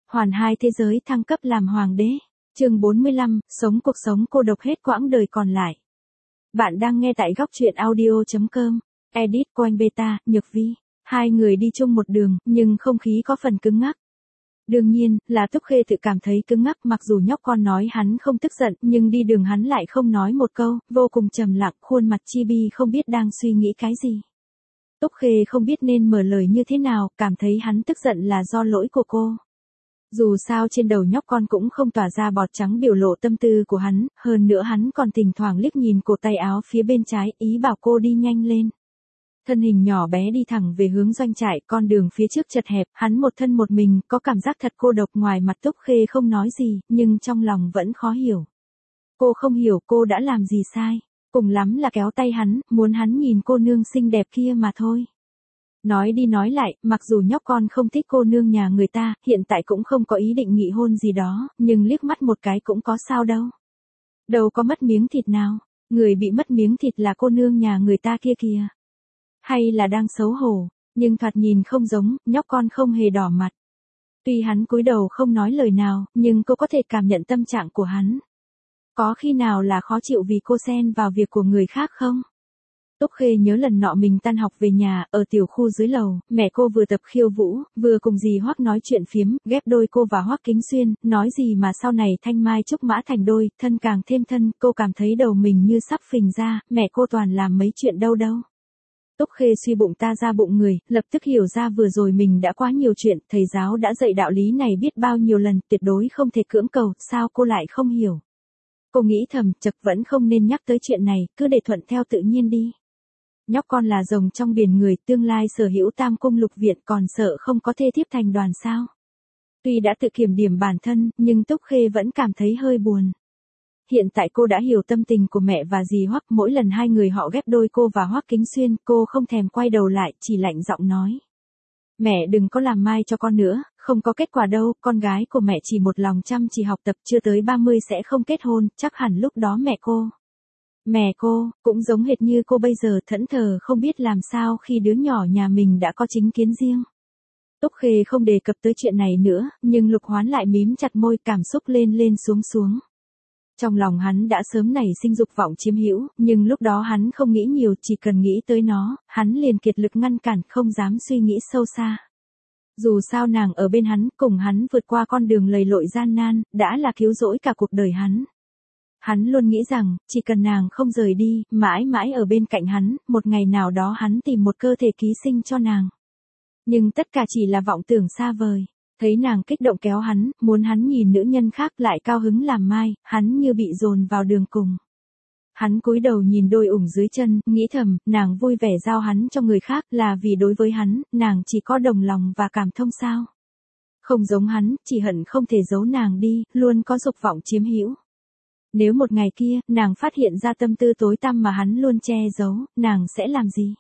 Hoàn 2 thế giới thăng cấp làm hoàng đế. Chương 45, sống cuộc sống cô độc hết quãng đời còn lại. Bạn đang nghe tại góc truyện audio.com. Edit Coin Beta, Nhược Vi. Hai người đi chung một đường, nhưng không khí có phần cứng ngắc. Đương nhiên, là Túc Khê tự cảm thấy cứng ngắc, mặc dù nhóc con nói hắn không tức giận, nhưng đi đường hắn lại không nói một câu, vô cùng trầm lặng, khuôn mặt chibi không biết đang suy nghĩ cái gì. Túc Khê không biết nên mở lời như thế nào, cảm thấy hắn tức giận là do lỗi của cô. Dù sao trên đầu nhóc con cũng không tỏa ra bọt trắng biểu lộ tâm tư của hắn, hơn nữa hắn còn thỉnh thoảng liếc nhìn cổ tay áo phía bên trái, ý bảo cô đi nhanh lên. Thân hình nhỏ bé đi thẳng về hướng doanh trại, con đường phía trước chật hẹp, hắn một thân một mình, có cảm giác thật cô độc. Ngoài mặt Túc Khê không nói gì, nhưng trong lòng vẫn khó hiểu. Cô không hiểu cô đã làm gì sai, cùng lắm là kéo tay hắn, muốn hắn nhìn cô nương xinh đẹp kia mà thôi. Nói đi nói lại, mặc dù nhóc con không thích cô nương nhà người ta, hiện tại cũng không có ý định nghị hôn gì đó, nhưng liếc mắt một cái cũng có sao đâu. Đâu có mất miếng thịt nào, người bị mất miếng thịt là cô nương nhà người ta kia kìa. Hay là đang xấu hổ, nhưng thoạt nhìn không giống, nhóc con không hề đỏ mặt. Tuy hắn cúi đầu không nói lời nào, nhưng cô có thể cảm nhận tâm trạng của hắn. Có khi nào là khó chịu vì cô xen vào việc của người khác không? Túc Khê nhớ lần nọ mình tan học về nhà, ở tiểu khu dưới lầu, mẹ cô vừa tập khiêu vũ, vừa cùng dì Hoắc nói chuyện phiếm, ghép đôi cô và Hoắc Kính Xuyên, nói gì mà sau này thanh mai trúc mã thành đôi, thân càng thêm thân, cô cảm thấy đầu mình như sắp phình ra, mẹ cô toàn làm mấy chuyện đâu. Túc Khê suy bụng ta ra bụng người, lập tức hiểu ra vừa rồi mình đã quá nhiều chuyện, thầy giáo đã dạy đạo lý này biết bao nhiêu lần, tuyệt đối không thể cưỡng cầu, sao cô lại không hiểu. Cô nghĩ thầm, chật vẫn không nên nhắc tới chuyện này, cứ để thuận theo tự nhiên đi. Nhóc con là rồng trong biển người, tương lai sở hữu tam cung lục viện, còn sợ không có thê thiếp thành đoàn sao. Tuy đã tự kiểm điểm bản thân, nhưng Túc Khê vẫn cảm thấy hơi buồn. Hiện tại cô đã hiểu tâm tình của mẹ và dì Hoắc, mỗi lần hai người họ ghép đôi cô và Hoắc Kính Xuyên, cô không thèm quay đầu lại, chỉ lạnh giọng nói. Mẹ đừng có làm mai cho con nữa, không có kết quả đâu, con gái của mẹ chỉ một lòng chăm chỉ học tập, chưa tới 30 sẽ không kết hôn, chắc hẳn lúc đó Mẹ cô, cũng giống hệt như cô bây giờ, thẫn thờ không biết làm sao khi đứa nhỏ nhà mình đã có chính kiến riêng. Túc Khê không đề cập tới chuyện này nữa, nhưng Lục Hoán lại mím chặt môi, cảm xúc lên xuống. Trong lòng hắn đã sớm nảy sinh dục vọng chiếm hữu, nhưng lúc đó hắn không nghĩ nhiều, chỉ cần nghĩ tới nó, hắn liền kiệt lực ngăn cản, không dám suy nghĩ sâu xa. Dù sao nàng ở bên hắn, cùng hắn vượt qua con đường lầy lội gian nan, đã là cứu rỗi cả cuộc đời hắn. Hắn luôn nghĩ rằng, chỉ cần nàng không rời đi, mãi mãi ở bên cạnh hắn, một ngày nào đó hắn tìm một cơ thể ký sinh cho nàng. Nhưng tất cả chỉ là vọng tưởng xa vời. Thấy nàng kích động kéo hắn, muốn hắn nhìn nữ nhân khác lại cao hứng làm mai, hắn như bị dồn vào đường cùng. Hắn cúi đầu nhìn đôi ủng dưới chân, nghĩ thầm, nàng vui vẻ giao hắn cho người khác là vì đối với hắn, nàng chỉ có đồng lòng và cảm thông sao. Không giống hắn, chỉ hận không thể giấu nàng đi, luôn có dục vọng chiếm hữu. Nếu một ngày kia, nàng phát hiện ra tâm tư tối tăm mà hắn luôn che giấu, nàng sẽ làm gì?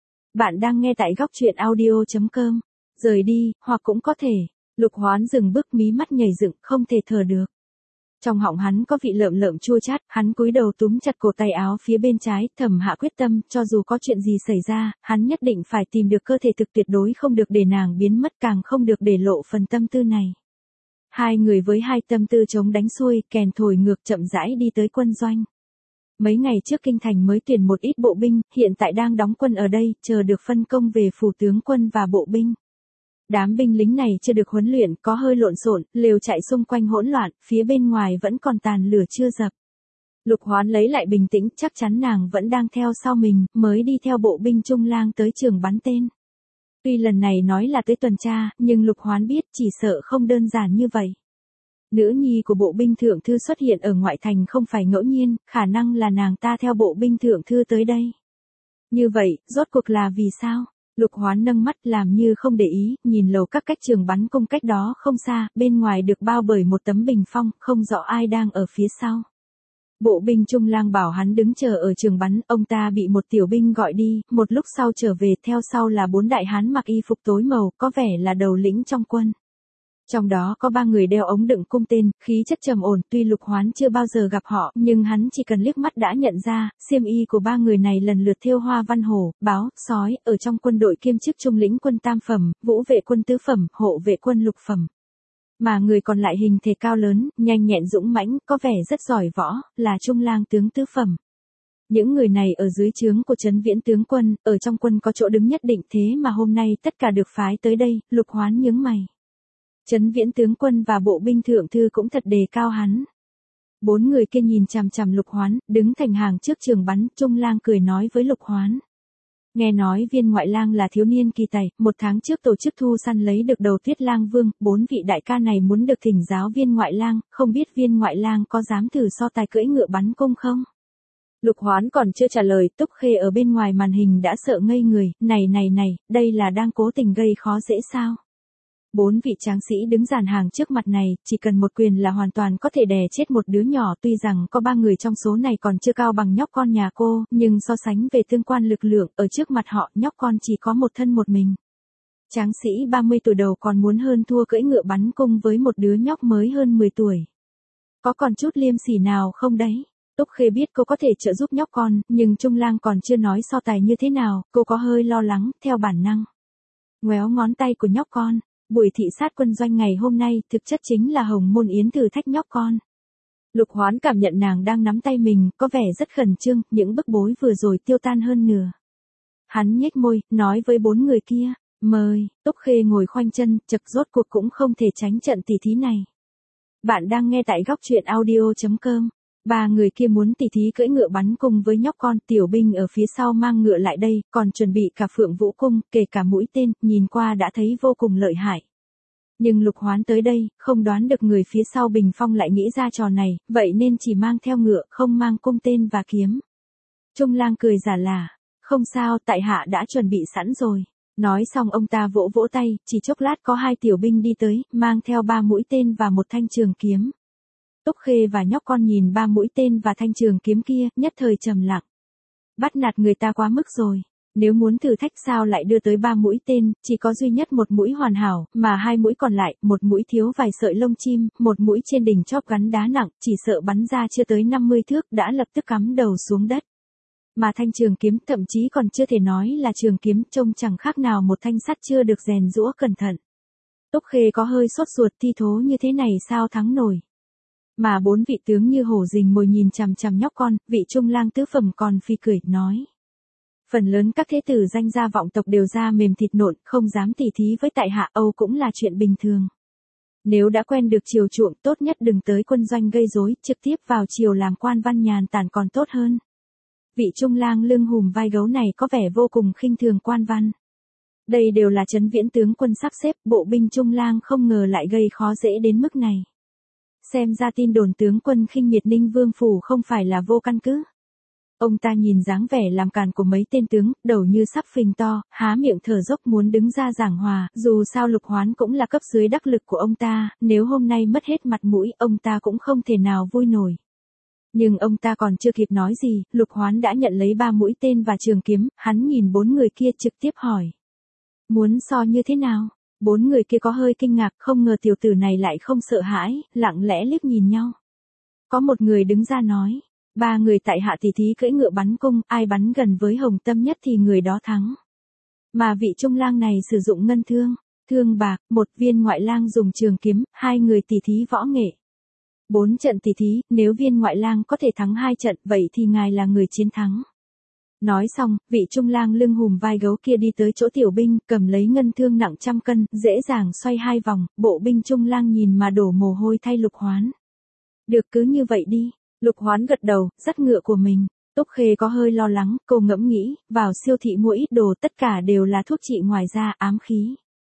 Bạn đang nghe tại góc truyện audio.com. Rời đi, hoặc cũng có thể. Lục Hoán dừng bước, mí mắt nhảy dựng, không thể thở được. Trong họng hắn có vị lợm chua chát, hắn cúi đầu túm chặt cổ tay áo phía bên trái, thầm hạ quyết tâm, cho dù có chuyện gì xảy ra, hắn nhất định phải tìm được cơ thể thực, tuyệt đối không được để nàng biến mất, càng không được để lộ phần tâm tư này. Hai người với hai tâm tư chống đánh xuôi, kèn thổi ngược chậm rãi đi tới quân doanh. Mấy ngày trước kinh thành mới tuyển một ít bộ binh, hiện tại đang đóng quân ở đây, chờ được phân công về phủ tướng quân và bộ binh. Đám binh lính này chưa được huấn luyện, có hơi lộn xộn, lều chạy xung quanh hỗn loạn, phía bên ngoài vẫn còn tàn lửa chưa dập. Lục Hoán lấy lại bình tĩnh, chắc chắn nàng vẫn đang theo sau mình, mới đi theo bộ binh trung lang tới trường bắn tên. Tuy lần này nói là tới tuần tra, nhưng Lục Hoán biết chỉ sợ không đơn giản như vậy. Nữ nhi của bộ binh thượng thư xuất hiện ở ngoại thành không phải ngẫu nhiên, khả năng là nàng ta theo bộ binh thượng thư tới đây. Như vậy, rốt cuộc là vì sao? Lục Hoán nâng mắt làm như không để ý, nhìn lầu các cách trường bắn cung cách đó không xa, bên ngoài được bao bởi một tấm bình phong, không rõ ai đang ở phía sau. Bộ binh trung lang bảo hắn đứng chờ ở trường bắn, ông ta bị một tiểu binh gọi đi, một lúc sau trở về, theo sau là 4 đại hán mặc y phục tối màu, có vẻ là đầu lĩnh trong quân. Trong đó có 3 người đeo ống đựng cung tên, khí chất trầm ổn, tuy Lục Hoán chưa bao giờ gặp họ, nhưng hắn chỉ cần liếc mắt đã nhận ra, xiêm y của 3 người này lần lượt thêu hoa văn hổ, báo, sói, ở trong quân đội kiêm chức trung lĩnh quân tam phẩm, vũ vệ quân tứ phẩm, hộ vệ quân lục phẩm. Mà người còn lại hình thể cao lớn, nhanh nhẹn dũng mãnh, có vẻ rất giỏi võ, là trung lang tướng tứ phẩm. Những người này ở dưới trướng của Trấn Viễn tướng quân, ở trong quân có chỗ đứng nhất định, thế mà hôm nay tất cả được phái tới đây, Lục Hoán nhướng mày. Trấn Viễn tướng quân và bộ binh thượng thư cũng thật đề cao hắn. 4 người kia nhìn chằm chằm Lục Hoán, đứng thành hàng trước trường bắn, Trung lang cười nói với Lục Hoán. Nghe nói Viên ngoại lang là thiếu niên kỳ tài, 1 tháng trước tổ chức thu săn lấy được đầu Tuyết Lang Vương, 4 vị đại ca này muốn được thỉnh giáo Viên ngoại lang, không biết Viên ngoại lang có dám thử so tài cưỡi ngựa bắn cung không? Lục Hoán còn chưa trả lời, Túc Khê ở bên ngoài màn hình đã sợ ngây người, này, đây là đang cố tình gây khó dễ sao? 4 vị tráng sĩ đứng dàn hàng trước mặt này, chỉ cần một quyền là hoàn toàn có thể đè chết một đứa nhỏ, tuy rằng có 3 người trong số này còn chưa cao bằng nhóc con nhà cô, nhưng so sánh về tương quan lực lượng, ở trước mặt họ, nhóc con chỉ có một thân một mình. Tráng sĩ 30 tuổi đầu còn muốn hơn thua cưỡi ngựa bắn cung với một đứa nhóc mới hơn 10 tuổi. Có còn chút liêm sỉ nào không đấy? Túc Khê biết cô có thể trợ giúp nhóc con, nhưng Trung lang còn chưa nói so tài như thế nào, cô có hơi lo lắng, theo bản năng. Ngoéo ngón tay của nhóc con. Buổi thị sát quân doanh ngày hôm nay thực chất chính là Hồng Môn Yến thử thách nhóc con. Lục Hoán cảm nhận nàng đang nắm tay mình, có vẻ rất khẩn trương, những bức bối vừa rồi tiêu tan hơn nửa. Hắn nhếch môi, nói với 4 người kia, mời. Túc Khê ngồi khoanh chân, chật rốt cuộc cũng không thể tránh trận tỉ thí này. Bạn đang nghe tại góc truyện audio.com. 3 người kia muốn tỉ thí cưỡi ngựa bắn cung với nhóc con, tiểu binh ở phía sau mang ngựa lại đây, còn chuẩn bị cả phượng vũ cung, kể cả mũi tên, nhìn qua đã thấy vô cùng lợi hại. Nhưng Lục Hoán tới đây, không đoán được người phía sau Bình Phong lại nghĩ ra trò này, vậy nên chỉ mang theo ngựa, không mang cung tên và kiếm. Trung lang cười giả lả, không sao, tại hạ đã chuẩn bị sẵn rồi. Nói xong ông ta vỗ vỗ tay, chỉ chốc lát có 2 tiểu binh đi tới, mang theo 3 mũi tên và 1 thanh trường kiếm. Túc Khê và nhóc con nhìn 3 mũi tên và thanh trường kiếm kia, nhất thời trầm lặng. Bắt nạt người ta quá mức rồi. Nếu muốn thử thách sao lại đưa tới 3 mũi tên, chỉ có duy nhất một mũi hoàn hảo, mà 2 mũi còn lại, một mũi thiếu vài sợi lông chim, một mũi trên đỉnh chóp gắn đá nặng, chỉ sợ bắn ra chưa tới 50 thước đã lập tức cắm đầu xuống đất. Mà thanh trường kiếm thậm chí còn chưa thể nói là trường kiếm, trông chẳng khác nào một thanh sắt chưa được rèn giũa cẩn thận. Túc Khê có hơi sốt ruột, thi thố như thế này sao thắng nổi. Mà 4 vị tướng như hổ rình mồi nhìn chằm chằm nhóc con, vị trung lang tứ phẩm còn phi cười, nói. Phần lớn các thế tử danh gia vọng tộc đều da mềm thịt nộn, không dám tỉ thí với tại hạ, Âu cũng là chuyện bình thường. Nếu đã quen được chiều chuộng, tốt nhất đừng tới quân doanh gây rối, trực tiếp vào triều làm quan văn nhàn tản còn tốt hơn. Vị trung lang lưng hùm vai gấu này có vẻ vô cùng khinh thường quan văn. Đây đều là Trấn Viễn tướng quân sắp xếp, bộ binh trung lang không ngờ lại gây khó dễ đến mức này. Xem ra tin đồn tướng quân khinh miệt Ninh Vương phủ không phải là vô căn cứ. Ông ta nhìn dáng vẻ làm càn của mấy tên tướng, đầu như sắp phình to, há miệng thở dốc muốn đứng ra giảng hòa, dù sao Lục Hoán cũng là cấp dưới đắc lực của ông ta, nếu hôm nay mất hết mặt mũi, ông ta cũng không thể nào vui nổi. Nhưng ông ta còn chưa kịp nói gì, Lục Hoán đã nhận lấy 3 mũi tên và trường kiếm, hắn nhìn 4 người kia trực tiếp hỏi. Muốn so như thế nào? 4 người kia có hơi kinh ngạc, không ngờ tiểu tử này lại không sợ hãi, lặng lẽ liếc nhìn nhau. Có một người đứng ra nói, 3 người tại hạ tỉ thí cưỡi ngựa bắn cung, ai bắn gần với Hồng Tâm nhất thì người đó thắng. Mà vị trung lang này sử dụng ngân thương, thương bạc, 1 viên ngoại lang dùng trường kiếm, 2 người tỉ thí võ nghệ. 4 trận tỉ thí, nếu viên ngoại lang có thể thắng 2 trận, vậy thì ngài là người chiến thắng. Nói xong, vị trung lang lưng hùm vai gấu kia đi tới chỗ tiểu binh, cầm lấy ngân thương nặng 100 cân, dễ dàng xoay 2 vòng, bộ binh trung lang nhìn mà đổ mồ hôi thay Lục Hoán. Được, cứ như vậy đi. Lục Hoán gật đầu, dắt ngựa của mình. Túc Khê có hơi lo lắng, cô ngẫm nghĩ, vào siêu thị mua ít đồ, tất cả đều là thuốc trị ngoài da, ám khí.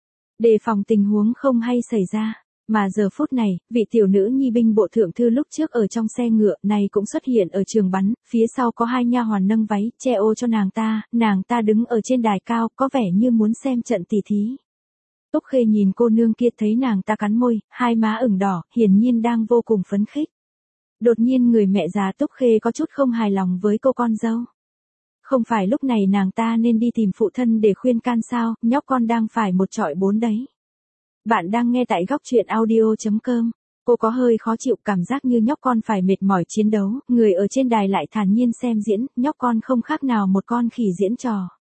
Đề phòng tình huống không hay xảy ra. Mà giờ phút này, vị tiểu nữ nhi binh bộ thượng thư lúc trước ở trong xe ngựa này cũng xuất hiện ở trường bắn, phía sau có 2 nha hoàn nâng váy, che ô cho nàng ta đứng ở trên đài cao, có vẻ như muốn xem trận tỉ thí. Túc Khê nhìn cô nương kia thấy nàng ta cắn môi, 2 má ửng đỏ, hiển nhiên đang vô cùng phấn khích. Đột nhiên người mẹ già Túc Khê có chút không hài lòng với cô con dâu. Không phải lúc này nàng ta nên đi tìm phụ thân để khuyên can sao, nhóc con đang phải một chọi 4 đấy. Bạn đang nghe tại góc truyện audio.com. Cô có hơi khó chịu, cảm giác như nhóc con phải mệt mỏi chiến đấu, người ở trên đài lại thản nhiên xem diễn, nhóc con không khác nào một con khỉ diễn trò.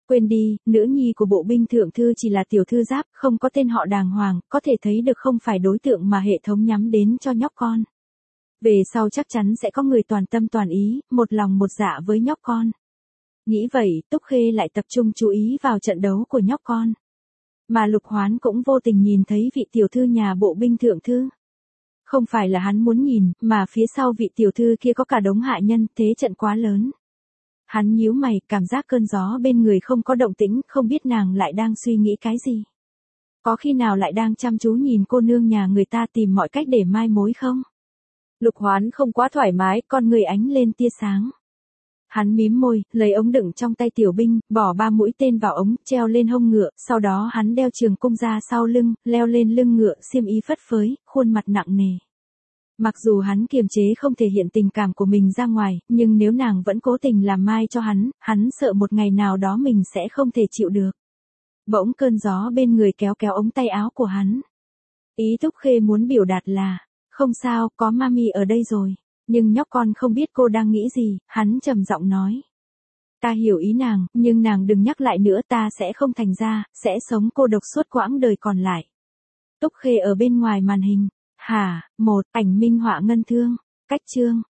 Quên đi, nữ nhi của bộ binh thượng thư chỉ là tiểu thư giáp, không có tên họ đàng hoàng, có thể thấy được không phải đối tượng mà hệ thống nhắm đến cho nhóc con. Về sau chắc chắn sẽ có người toàn tâm toàn ý, một lòng một dạ với nhóc con. Nghĩ vậy, Túc Khê lại tập trung chú ý vào trận đấu của nhóc con. Mà Lục Hoán cũng vô tình nhìn thấy vị tiểu thư nhà bộ binh thượng thư. Không phải là hắn muốn nhìn, mà phía sau vị tiểu thư kia có cả đống hạ nhân, thế trận quá lớn. Hắn nhíu mày, cảm giác cơn gió bên người không có động tĩnh, không biết nàng lại đang suy nghĩ cái gì. Có khi nào lại đang chăm chú nhìn cô nương nhà người ta tìm mọi cách để mai mối không? Lục Hoán không quá thoải mái, con người ánh lên tia sáng. Hắn mím môi, lấy ống đựng trong tay tiểu binh, bỏ 3 mũi tên vào ống, treo lên hông ngựa, sau đó hắn đeo trường cung ra sau lưng, leo lên lưng ngựa, xiêm y phất phới, khuôn mặt nặng nề. Mặc dù hắn kiềm chế không thể hiện tình cảm của mình ra ngoài, nhưng nếu nàng vẫn cố tình làm mai cho hắn sợ một ngày nào đó mình sẽ không thể chịu được. Bỗng cơn gió bên người kéo kéo ống tay áo của hắn. Ý Túc Khê muốn biểu đạt là, không sao, có mami ở đây rồi. Nhưng nhóc con không biết cô đang nghĩ gì, hắn trầm giọng nói. Ta hiểu ý nàng, nhưng nàng đừng nhắc lại nữa, ta sẽ không thành ra, sẽ sống cô độc suốt quãng đời còn lại. Túc Khê ở bên ngoài màn hình. Ảnh minh họa ngân thương. Cách chương.